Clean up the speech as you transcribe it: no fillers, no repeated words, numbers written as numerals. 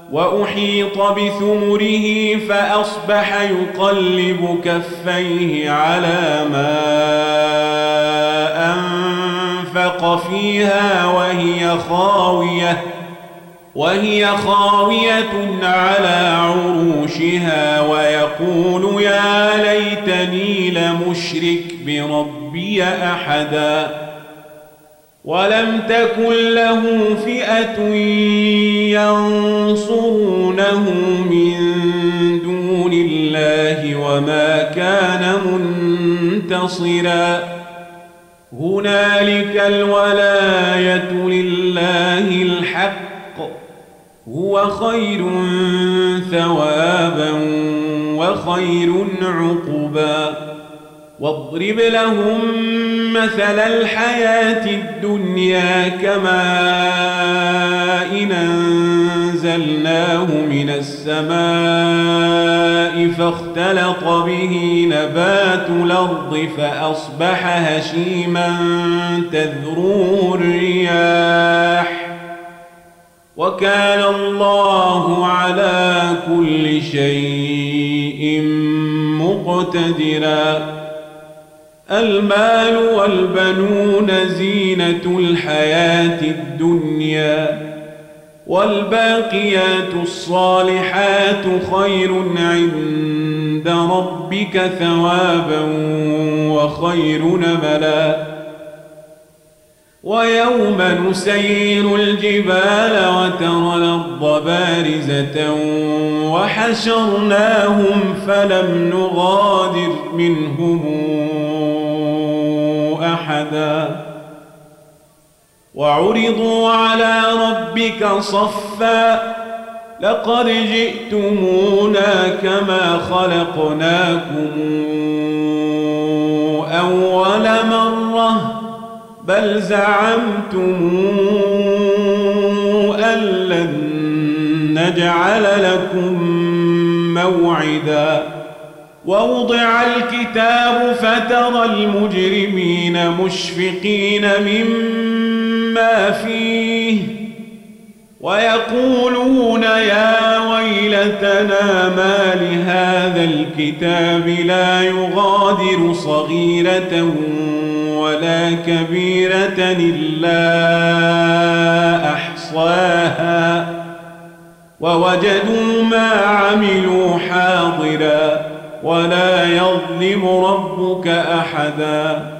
وأحيط بثمره فأصبح يقلب كفيه على ما أنفق فيها وهي خاوية على عروشها ويقول يا ليتني لمشرك بربي أحدا ولم تكن له فئة ينصرونه من دون الله وما كان منتصرا هنالك الولاية لله الحق هو خير ثوابا وخير عقبا واضرب لهم مثل الحياة الدنيا كماء أنزلناه من السماء فاختلط به نبات الأرض فأصبح هشيما تذروه الرياح وكان الله على كل شيء مقتدرا المال والبنون زينة الحياة الدنيا والباقيات الصالحات خير عند ربك ثوابا وخير نملا ويوم نسير الجبال وترى الأرض بارزة وحشرناهم فلم نغادر منهم أحدا وعرضوا على ربك صفا لقد جئتمونا كما خلقناكم أول مرة بل زعمتم أن لن نجعل لكم موعدا ووضع الكتاب فترى المجرمين مشفقين مما فيه ويقولون يا ويلتنا ما لهذا الكتاب لا يغادر صغيرة ولا كبيرة إلا أحصاها ووجدوا ما عملوا حاضرا ولا يظلم ربك أحدا